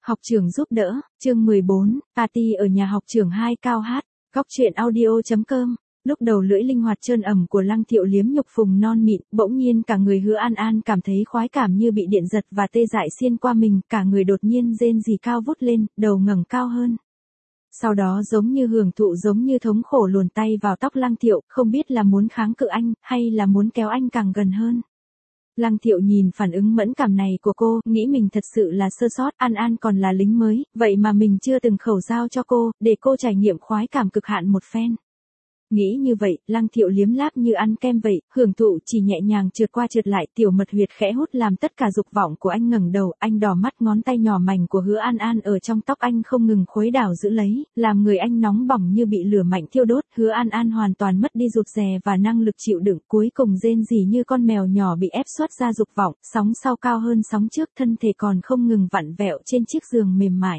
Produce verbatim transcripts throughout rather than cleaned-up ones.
Học trưởng giúp đỡ, chương mười bốn, party ở nhà học trưởng hai cao hát, góc truyện audio.com. Lúc đầu lưỡi linh hoạt trơn ẩm của Lăng Thiệu liếm nhục phùng non mịn, bỗng nhiên cả người Hứa An An cảm thấy khoái cảm như bị điện giật và tê dại xiên qua mình, cả người đột nhiên rên rỉ cao vút lên, đầu ngẩng cao hơn. Sau đó giống như hưởng thụ giống như thống khổ luồn tay vào tóc Lăng Thiệu, không biết là muốn kháng cự anh, hay là muốn kéo anh càng gần hơn. Lăng Thiệu nhìn phản ứng mẫn cảm này của cô, nghĩ mình thật sự là sơ sót, An An còn là lính mới, vậy mà mình chưa từng khẩu giao cho cô, để cô trải nghiệm khoái cảm cực hạn một phen. Nghĩ như vậy, Lăng Thiệu liếm láp như ăn kem vậy, hưởng thụ chỉ nhẹ nhàng trượt qua trượt lại, tiểu mật huyệt khẽ hút làm tất cả dục vọng của anh ngẩng đầu, anh đỏ mắt, ngón tay nhỏ mảnh của Hứa An An ở trong tóc anh không ngừng khuấy đảo giữ lấy, làm người anh nóng bỏng như bị lửa mạnh thiêu đốt, Hứa An An hoàn toàn mất đi rụt rè và năng lực chịu đựng, cuối cùng rên rỉ như con mèo nhỏ bị ép xuất ra dục vọng, sóng sau cao hơn sóng trước, thân thể còn không ngừng vặn vẹo trên chiếc giường mềm mại.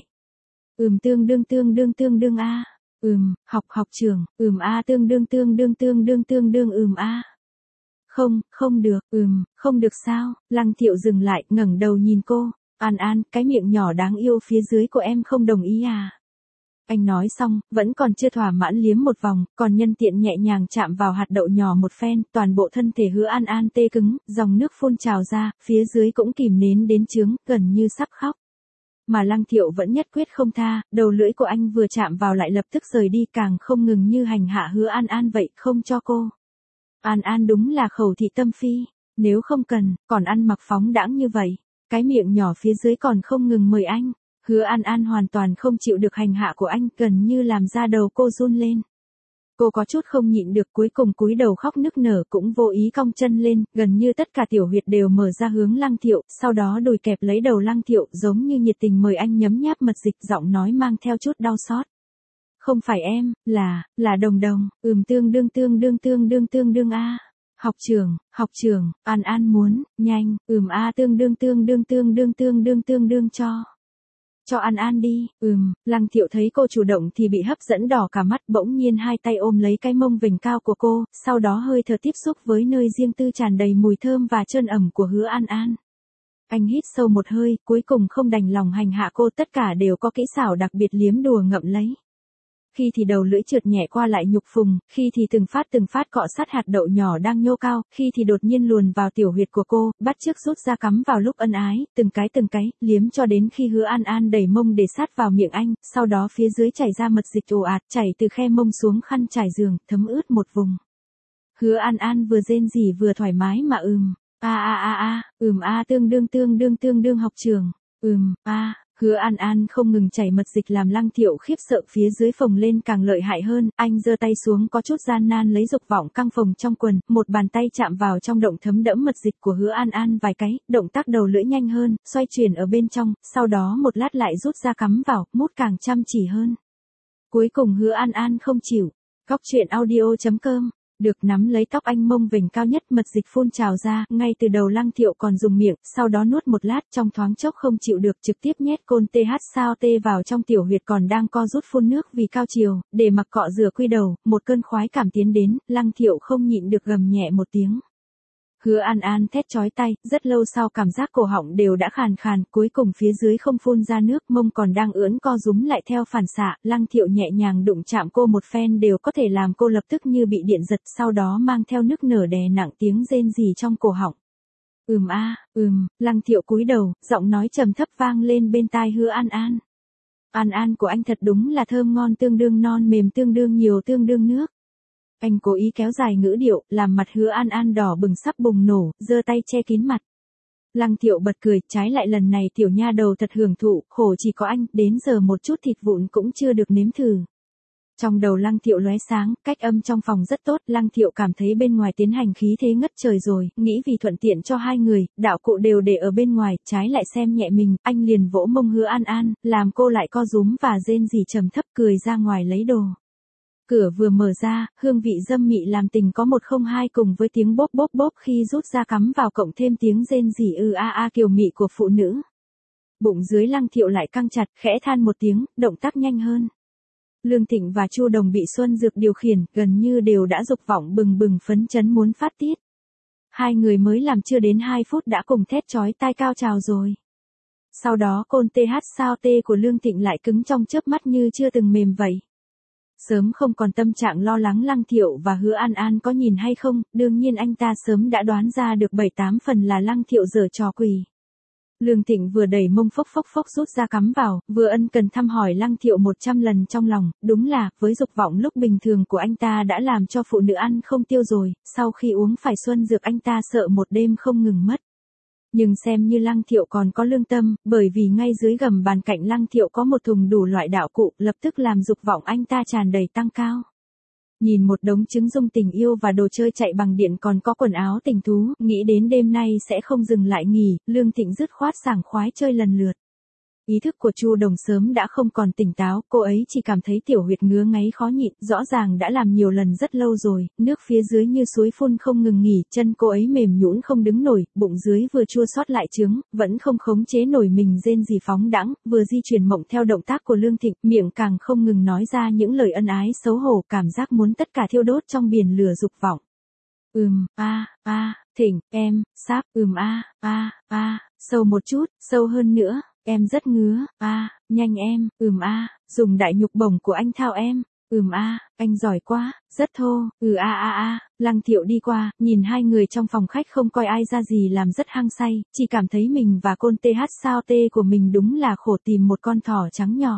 Ừm tương đương tương đương tương đương a. Ừm, học học trường, ừm a tương đương tương đương tương đương tương đương ừm a. Không, không được, ừm, không được sao? Lăng Thiệu dừng lại, ngẩng đầu nhìn cô, An An, cái miệng nhỏ đáng yêu phía dưới của em không đồng ý à? Anh nói xong, vẫn còn chưa thỏa mãn liếm một vòng, còn nhân tiện nhẹ nhàng chạm vào hạt đậu nhỏ một phen, toàn bộ thân thể Hứa An An tê cứng, dòng nước phun trào ra, phía dưới cũng kìm nén đến chướng, gần như sắp khóc. Mà Lăng Thiệu vẫn nhất quyết không tha, đầu lưỡi của anh vừa chạm vào lại lập tức rời đi, càng không ngừng như hành hạ Hứa An An vậy, không cho cô. An An đúng là khẩu thị tâm phi, nếu không cần, còn ăn mặc phóng đãng như vậy, cái miệng nhỏ phía dưới còn không ngừng mời anh. Hứa An An hoàn toàn không chịu được hành hạ của anh, gần như làm da đầu cô run lên. Cô có chút không nhịn được, cuối cùng cúi đầu khóc nức nở, cũng vô ý cong chân lên, gần như tất cả tiểu huyệt đều mở ra hướng Lăng Thiệu, sau đó đùi kẹp lấy đầu Lăng Thiệu, giống như nhiệt tình mời anh nhấm nháp mật dịch, giọng nói mang theo chút đau xót. Không phải em, là, là Đồng Đồng, ừm tương đương tương đương tương đương tương đương a. Học trường, học trường, An An muốn, nhanh, ừm a tương đương tương đương tương đương tương đương tương đương cho. Cho An An đi, ừm, Lăng Thiệu thấy cô chủ động thì bị hấp dẫn đỏ cả mắt, bỗng nhiên hai tay ôm lấy cái mông vành cao của cô, sau đó hơi thở tiếp xúc với nơi riêng tư tràn đầy mùi thơm và trơn ẩm của Hứa An An. Anh hít sâu một hơi, cuối cùng không đành lòng hành hạ cô, tất cả đều có kỹ xảo đặc biệt liếm đùa ngậm lấy. Khi thì đầu lưỡi trượt nhẹ qua lại nhục phùng, khi thì từng phát từng phát cọ sát hạt đậu nhỏ đang nhô cao, khi thì đột nhiên luồn vào tiểu huyệt của cô, bắt chước rút ra cắm vào lúc ân ái, từng cái từng cái, liếm cho đến khi Hứa An An đẩy mông để sát vào miệng anh, sau đó phía dưới chảy ra mật dịch ồ ạt, chảy từ khe mông xuống khăn trải giường, thấm ướt một vùng. Hứa An An vừa rên rỉ vừa thoải mái mà ừm, a a a a, ừm a tương đương tương đương tương đương học trường, ừm, a. Hứa An An không ngừng chảy mật dịch làm Lăng Thiệu khiếp sợ, phía dưới phồng lên càng lợi hại hơn, anh giơ tay xuống có chút gian nan lấy dục vọng căng phồng trong quần, một bàn tay chạm vào trong động thấm đẫm mật dịch của Hứa An An vài cái, động tác đầu lưỡi nhanh hơn, xoay chuyển ở bên trong, sau đó một lát lại rút ra cắm vào, mút càng chăm chỉ hơn. Cuối cùng Hứa An An không chịu. Góc truyện audio.com. Được nắm lấy tóc anh mông vành cao nhất, mật dịch phun trào ra, ngay từ đầu Lăng Thiệu còn dùng miệng, sau đó nuốt một lát, trong thoáng chốc không chịu được, trực tiếp nhét côn th sao tê vào trong tiểu huyệt còn đang co rút phun nước vì cao chiều, để mặc cọ rửa quy đầu, một cơn khoái cảm tiến đến, Lăng Thiệu không nhịn được gầm nhẹ một tiếng. Hứa An An thét chói tai, rất lâu sau cảm giác cổ họng đều đã khàn khàn, cuối cùng phía dưới không phun ra nước, mông còn đang ưỡn co rúm lại theo phản xạ, Lăng Thiệu nhẹ nhàng đụng chạm cô một phen đều có thể làm cô lập tức như bị điện giật, sau đó mang theo nức nở đè nặng tiếng rên rỉ trong cổ họng. Ừm a, à, ừm, Lăng Thiệu cúi đầu, giọng nói trầm thấp vang lên bên tai Hứa An An. An An của anh thật đúng là thơm ngon, tương đương non mềm, tương đương nhiều, tương đương nước. Anh cố ý kéo dài ngữ điệu, làm mặt Hứa An An đỏ bừng sắp bùng nổ, giơ tay che kín mặt. Lăng Thiệu bật cười, trái lại lần này tiểu nha đầu thật hưởng thụ, khổ chỉ có anh, đến giờ một chút thịt vụn cũng chưa được nếm thử. Trong đầu Lăng Thiệu lóe sáng, cách âm trong phòng rất tốt, Lăng Thiệu cảm thấy bên ngoài tiến hành khí thế ngất trời rồi, nghĩ vì thuận tiện cho hai người, đạo cụ đều để ở bên ngoài, trái lại xem nhẹ mình, anh liền vỗ mông Hứa An An, làm cô lại co rúm và rên rỉ trầm thấp, cười ra ngoài lấy đồ. Cửa vừa mở ra, hương vị dâm mị làm tình có một không hai cùng với tiếng bốp bốp bốp khi rút ra cắm vào cộng thêm tiếng rên rỉ ư a a kiều mị của phụ nữ. Bụng dưới Lăng Thiệu lại căng chặt, khẽ than một tiếng, động tác nhanh hơn. Lương Thịnh và Chu Đồng bị Xuân Dược điều khiển, gần như đều đã dục vọng bừng bừng phấn chấn muốn phát tiết. Hai người mới làm chưa đến hai phút đã cùng thét chói tai cao trào rồi. Sau đó côn tê hát sao tê của Lương Thịnh lại cứng trong chớp mắt như chưa từng mềm vậy. Sớm không còn tâm trạng lo lắng Lăng Thiệu và Hứa An An có nhìn hay không, đương nhiên anh ta sớm đã đoán ra được bảy tám phần là Lăng Thiệu giở trò quỷ. Lương Thịnh vừa đẩy mông phốc phốc phốc rút ra cắm vào, vừa ân cần thăm hỏi Lăng Thiệu một trăm lần trong lòng, đúng là, với dục vọng lúc bình thường của anh ta đã làm cho phụ nữ ăn không tiêu rồi, sau khi uống phải xuân dược anh ta sợ một đêm không ngừng mất. Nhưng xem như Lăng Thiệu còn có lương tâm, bởi vì ngay dưới gầm bàn cạnh Lăng Thiệu có một thùng đủ loại đạo cụ, lập tức làm dục vọng anh ta tràn đầy tăng cao. Nhìn một đống trứng dung tình yêu và đồ chơi chạy bằng điện còn có quần áo tình thú, nghĩ đến đêm nay sẽ không dừng lại nghỉ, Lương Thịnh dứt khoát sảng khoái chơi lần lượt. Ý thức của Chu Đồng sớm đã không còn tỉnh táo, cô ấy chỉ cảm thấy tiểu huyệt ngứa ngáy khó nhịn, rõ ràng đã làm nhiều lần rất lâu rồi, nước phía dưới như suối phun không ngừng nghỉ, chân cô ấy mềm nhũn không đứng nổi, bụng dưới vừa chua xót lại trướng, vẫn không khống chế nổi mình rên rỉ phóng đãng, vừa di chuyển mộng theo động tác của Lương Thịnh, miệng càng không ngừng nói ra những lời ân ái xấu hổ, cảm giác muốn tất cả thiêu đốt trong biển lửa dục vọng. Ừm, a, a, Thịnh, em, sáp, ừm a, a, a, sâu một chút, sâu hơn nữa. Em rất ngứa, a, à, nhanh em, ừm a, à, dùng đại nhục bổng của anh thao em, ừm a, à, anh giỏi quá, rất thô, ừ a a a, Lăng Thiệu đi qua, nhìn hai người trong phòng khách không coi ai ra gì làm rất hăng say, chỉ cảm thấy mình và côn tê hát sao tê của mình đúng là khổ tìm một con thỏ trắng nhỏ.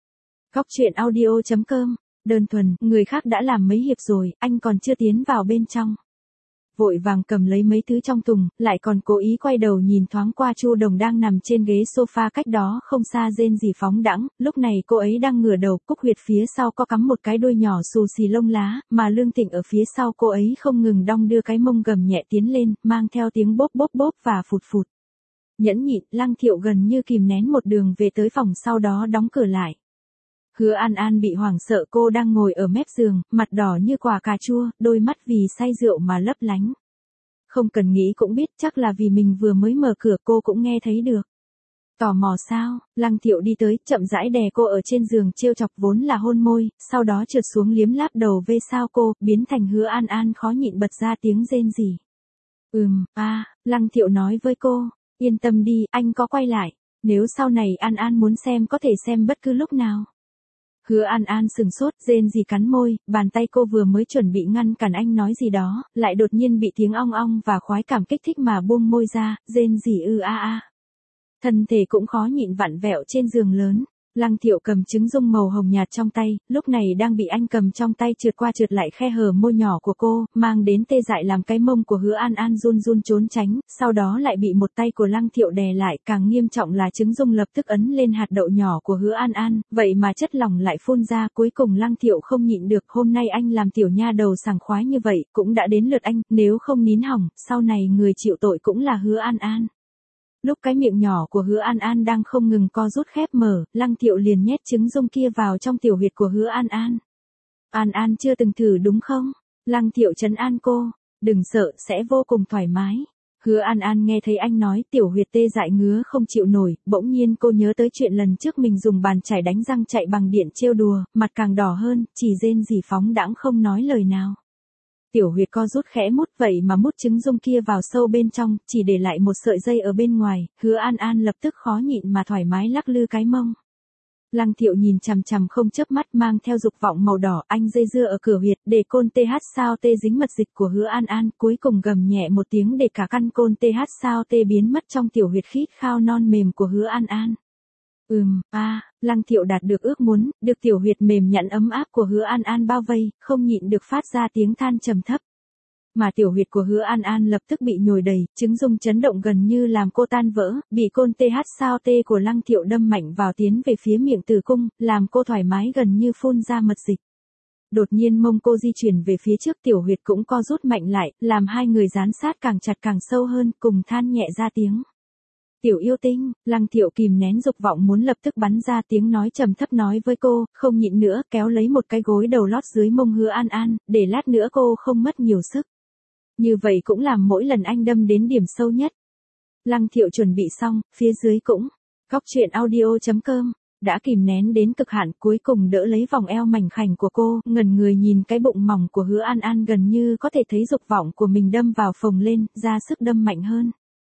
Góc truyện audio chấm com, đơn thuần, người khác đã làm mấy hiệp rồi, anh còn chưa tiến vào bên trong. Vội vàng cầm lấy mấy thứ trong thùng, lại còn cố ý quay đầu nhìn thoáng qua Chu Đồng đang nằm trên ghế sofa cách đó không xa rên rỉ phóng đãng, lúc này cô ấy đang ngửa đầu, cúc huyệt phía sau có cắm một cái đuôi nhỏ xù xì lông lá, mà Lương Thịnh ở phía sau cô ấy không ngừng đong đưa cái mông gầm nhẹ tiến lên, mang theo tiếng bốp bốp bốp và phụt phụt. Nhẫn nhịn, Lăng Thiệu gần như kìm nén một đường về tới phòng sau đó đóng cửa lại. Hứa An An bị hoảng sợ, cô đang ngồi ở mép giường, mặt đỏ như quả cà chua, đôi mắt vì say rượu mà lấp lánh. Không cần nghĩ cũng biết, chắc là vì mình vừa mới mở cửa cô cũng nghe thấy được. Tò mò sao? Lăng Thiệu đi tới, chậm rãi đè cô ở trên giường trêu chọc vốn là hôn môi, sau đó trượt xuống liếm láp đầu về sao cô, biến thành Hứa An An khó nhịn bật ra tiếng rên rỉ. Ừm, a, à, Lăng Thiệu nói với cô, yên tâm đi, anh có quay lại, nếu sau này An An muốn xem có thể xem bất cứ lúc nào. Hứa An An sừng sốt, rên rỉ cắn môi, bàn tay cô vừa mới chuẩn bị ngăn cản anh nói gì đó, lại đột nhiên bị tiếng ong ong và khoái cảm kích thích mà buông môi ra, rên rỉ ư a a. Thân thể cũng khó nhịn vặn vẹo trên giường lớn. Lăng Thiệu cầm trứng dung màu hồng nhạt trong tay, lúc này đang bị anh cầm trong tay trượt qua trượt lại khe hở môi nhỏ của cô, mang đến tê dại làm cái mông của Hứa An An run run trốn tránh, sau đó lại bị một tay của Lăng Thiệu đè lại, càng nghiêm trọng là trứng dung lập tức ấn lên hạt đậu nhỏ của Hứa An An, vậy mà chất lỏng lại phun ra, cuối cùng Lăng Thiệu không nhịn được, hôm nay anh làm tiểu nha đầu sảng khoái như vậy, cũng đã đến lượt anh, nếu không nín hỏng, sau này người chịu tội cũng là Hứa An An. Lúc cái miệng nhỏ của Hứa An An đang không ngừng co rút khép mở, Lăng Thiệu liền nhét trứng dung kia vào trong tiểu huyệt của Hứa An An. An An chưa từng thử đúng không? Lăng Thiệu trấn an cô, đừng sợ, sẽ vô cùng thoải mái. Hứa An An nghe thấy anh nói tiểu huyệt tê dại ngứa không chịu nổi, bỗng nhiên cô nhớ tới chuyện lần trước mình dùng bàn chải đánh răng chạy bằng điện trêu đùa, mặt càng đỏ hơn, chỉ rên rỉ phóng đãng không nói lời nào. Tiểu huyệt co rút khẽ mút vậy mà mút trứng dung kia vào sâu bên trong, chỉ để lại một sợi dây ở bên ngoài, Hứa An An lập tức khó nhịn mà thoải mái lắc lư cái mông. Lăng Thiệu nhìn chằm chằm không chớp mắt mang theo dục vọng màu đỏ, anh dây dưa ở cửa huyệt, để côn tê hát sao tê dính mật dịch của Hứa An An, cuối cùng gầm nhẹ một tiếng để cả căn côn tê hát sao tê biến mất trong tiểu huyệt khít khao non mềm của Hứa An An. Ừm, a, à, Lăng Thiệu đạt được ước muốn, được tiểu huyệt mềm nhẵn ấm áp của Hứa An An bao vây, không nhịn được phát ra tiếng than trầm thấp. Mà tiểu huyệt của Hứa An An lập tức bị nhồi đầy, trứng dung chấn động gần như làm cô tan vỡ, bị côn tê hát sao tê của Lăng Thiệu đâm mạnh vào tiến về phía miệng tử cung, làm cô thoải mái gần như phun ra mật dịch. Đột nhiên mông cô di chuyển về phía trước, tiểu huyệt cũng co rút mạnh lại, làm hai người dán sát càng chặt càng sâu hơn, cùng than nhẹ ra tiếng. Tiểu yêu tinh, Lăng Thiệu kìm nén dục vọng muốn lập tức bắn ra tiếng nói trầm thấp nói với cô, không nhịn nữa, kéo lấy một cái gối đầu lót dưới mông Hứa An An, để lát nữa cô không mất nhiều sức. Như vậy cũng làm mỗi lần anh đâm đến điểm sâu nhất. Lăng Thiệu chuẩn bị xong, phía dưới cũng. Góc truyện audio chấm com, đã kìm nén đến cực hạn, cuối cùng đỡ lấy vòng eo mảnh khảnh của cô, ngẩn người nhìn cái bụng mỏng của Hứa An An gần như có thể thấy dục vọng của mình đâm vào phồng lên, ra sức đâm mạnh hơn.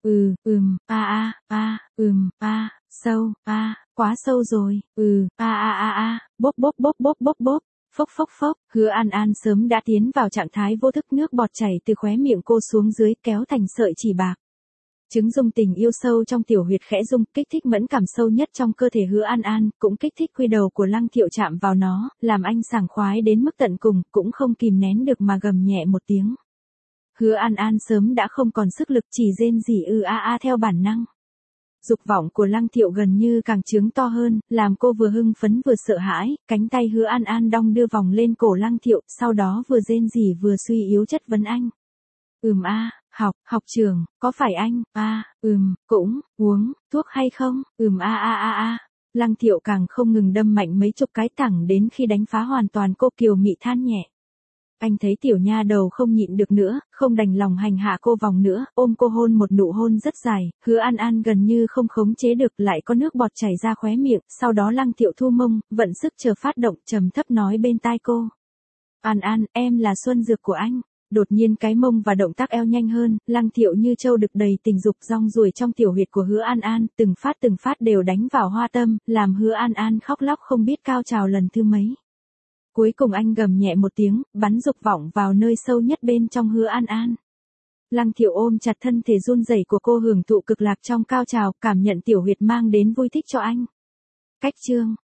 ừ, ừm, a a, a, ừm, a, sâu, a, quá sâu rồi, ừ, a a a a, bốp bốp bốp bốp bốp bốp, phốc phốc phốc, Hứa An An sớm đã tiến vào trạng thái vô thức, nước bọt chảy từ khóe miệng cô xuống dưới kéo thành sợi chỉ bạc. Trứng rung tình yêu sâu trong tiểu huyệt khẽ rung, kích thích mẫn cảm sâu nhất trong cơ thể Hứa An An, cũng kích thích quy đầu của Lăng Thiệu chạm vào nó, làm anh sảng khoái đến mức tận cùng, cũng không kìm nén được mà gầm nhẹ một tiếng. Hứa An An sớm đã không còn sức lực, chỉ rên rỉ ư a a theo bản năng. Dục vọng của Lăng Thiệu gần như càng trướng to hơn, làm cô vừa hưng phấn vừa sợ hãi, cánh tay Hứa An An đong đưa vòng lên cổ Lăng Thiệu, sau đó vừa rên rỉ vừa suy yếu chất vấn anh. Ừm a, học, học trưởng, có phải anh, a, ừm, cũng, uống, thuốc hay không, ừm a a a a. Lăng Thiệu càng không ngừng đâm mạnh mấy chục cái thẳng đến khi đánh phá hoàn toàn cô kiều mị than nhẹ. Anh thấy tiểu nha đầu không nhịn được nữa, không đành lòng hành hạ cô vòng nữa, ôm cô hôn một nụ hôn rất dài, Hứa An An gần như không khống chế được, lại có nước bọt chảy ra khóe miệng, sau đó Lăng Thiệu thu mông, vận sức chờ phát động, trầm thấp nói bên tai cô. An An, em là xuân dược của anh. Đột nhiên cái mông và động tác eo nhanh hơn, Lăng Thiệu như trâu đực đầy tình dục rong ruổi trong tiểu huyệt của Hứa An An, từng phát từng phát đều đánh vào hoa tâm, làm Hứa An An khóc lóc không biết cao trào lần thứ mấy. Cuối cùng anh gầm nhẹ một tiếng, bắn dục vọng vào nơi sâu nhất bên trong Hứa An An. Lăng Thiệu ôm chặt thân thể run rẩy của cô, hưởng thụ cực lạc trong cao trào, cảm nhận tiểu huyệt mang đến vui thích cho anh. Cách chương